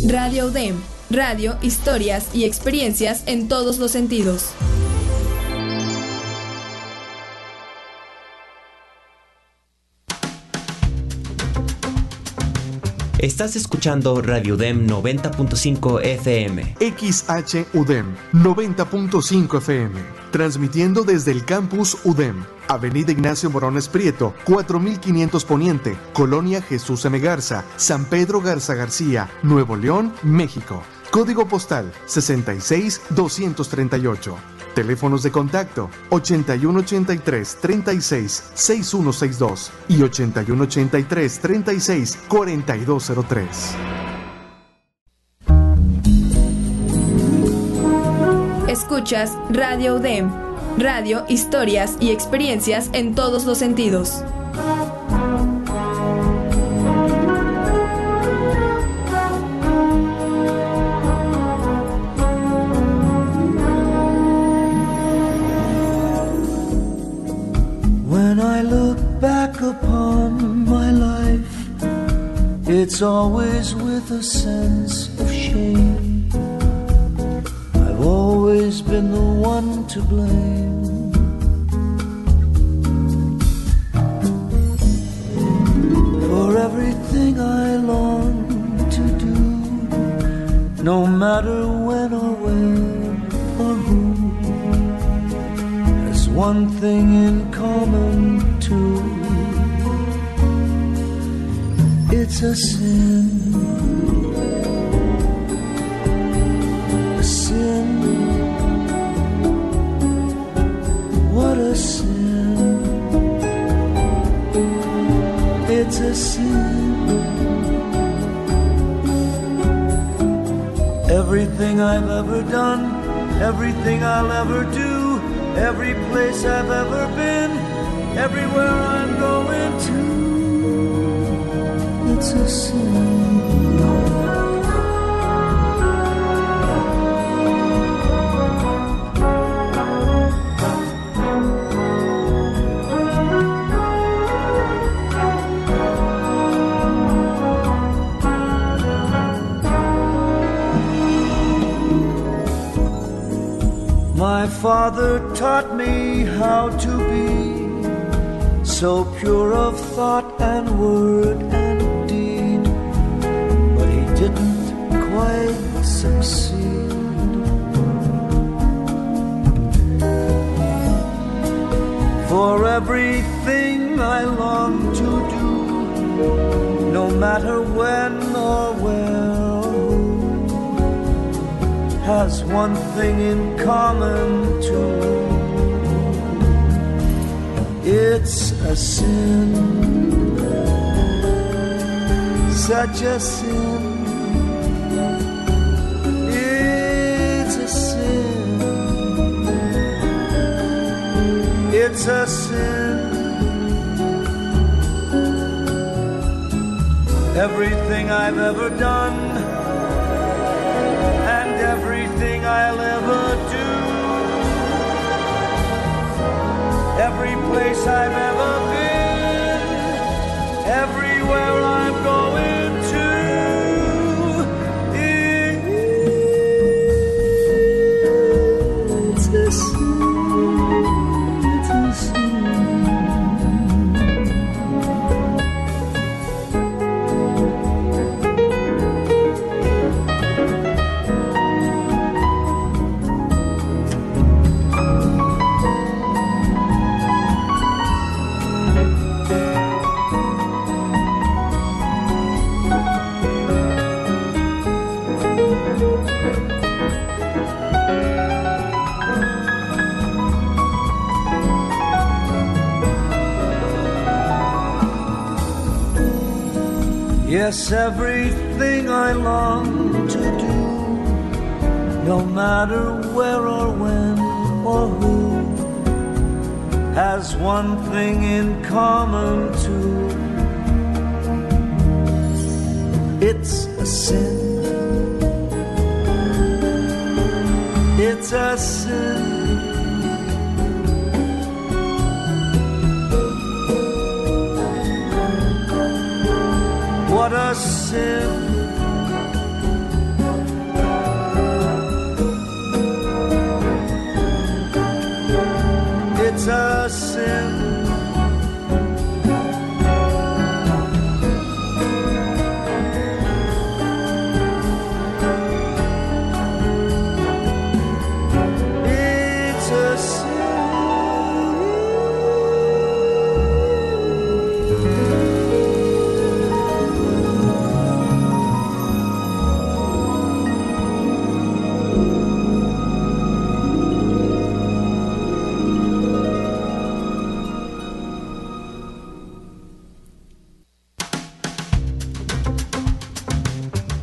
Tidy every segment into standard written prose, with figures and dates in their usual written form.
Radio UDEM, radio, historias y experiencias en todos los sentidos. Estás escuchando Radio UDEM 90.5 FM. XHUDEM 90.5 FM. Transmitiendo desde el campus UDEM. Avenida Ignacio Morones Prieto, 4500 Poniente, Colonia Jesús M. Garza, San Pedro Garza García, Nuevo León, México. Código postal 66238. Teléfonos de contacto 8183-366162 y 8183-364203. Escuchas Radio UDEM, radio, historias y experiencias en todos los sentidos. When I look back upon my life, it's always with a sense of shame. I've always been the one to blame. For everything I long to do, no matter when or where or who, has one thing in common too. It's a sin. A sin. What a sin. It's a sin. Everything I've ever done, everything I'll ever do, every place I've ever been, everywhere I'm going to, it's a sin. My father taught me how to be so pure of thought and word and deed, but he didn't quite succeed. For everything I long to do, no matter when or where, has one thing in common too. It's a sin, such a sin. It's a sin. It's a sin. Everything I've ever done, everything I'll ever do, every place I've ever been, everywhere I'm going to, it's a sin, it's a sin. Yes, everything I long to do, no matter where or when or who, has one thing in common too. It's a sin. It's a sin. What a sin.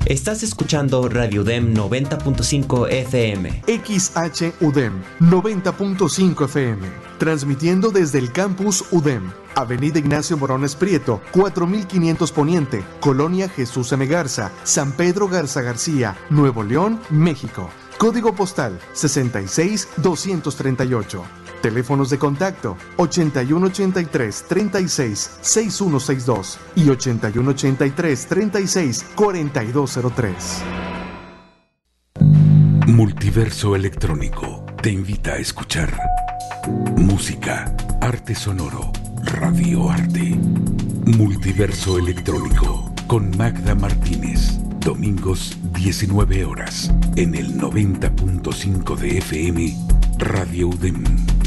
Estás escuchando Radio UDEM 90.5 FM. XHUDEM 90.5 FM. Transmitiendo desde el campus UDEM. Avenida Ignacio Morones Prieto, 4500 Poniente, Colonia Jesús M. Garza, San Pedro Garza García, Nuevo León, México. Código postal 66238. Teléfonos de contacto 8183-366162 y 8183-364203. Multiverso Electrónico te invita a escuchar música, arte sonoro, radioarte. Multiverso Electrónico con Magda Martínez. Domingos 19 horas en el 90.5 de FM Radio UDEM.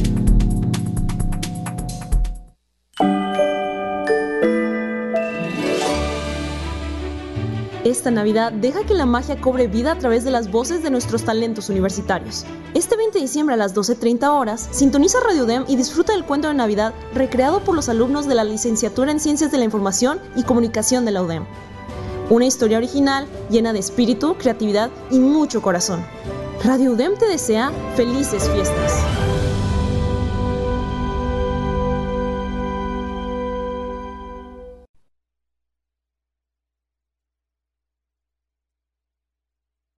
Esta Navidad deja que la magia cobre vida a través de las voces de nuestros talentos universitarios. Este 20 de diciembre a las 12:30 horas, sintoniza Radio UDEM y disfruta del cuento de Navidad recreado por los alumnos de la Licenciatura en Ciencias de la Información y Comunicación de la UDEM. Una historia original, llena de espíritu, creatividad y mucho corazón. Radio UDEM te desea felices fiestas.